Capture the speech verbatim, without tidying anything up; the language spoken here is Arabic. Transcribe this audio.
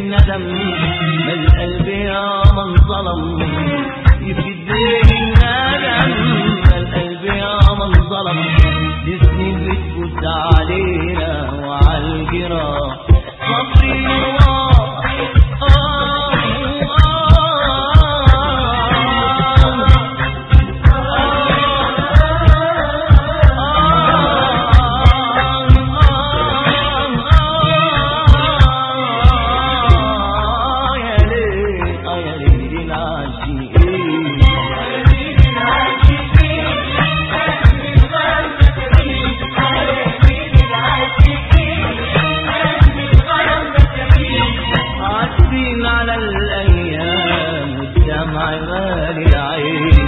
الندم ما القلب يا من ظلم يفد الندم ما القلب يا من ظلم السنين بتفوت علينا وعالجراح صبري وراح على الأيام والدمع غالي العين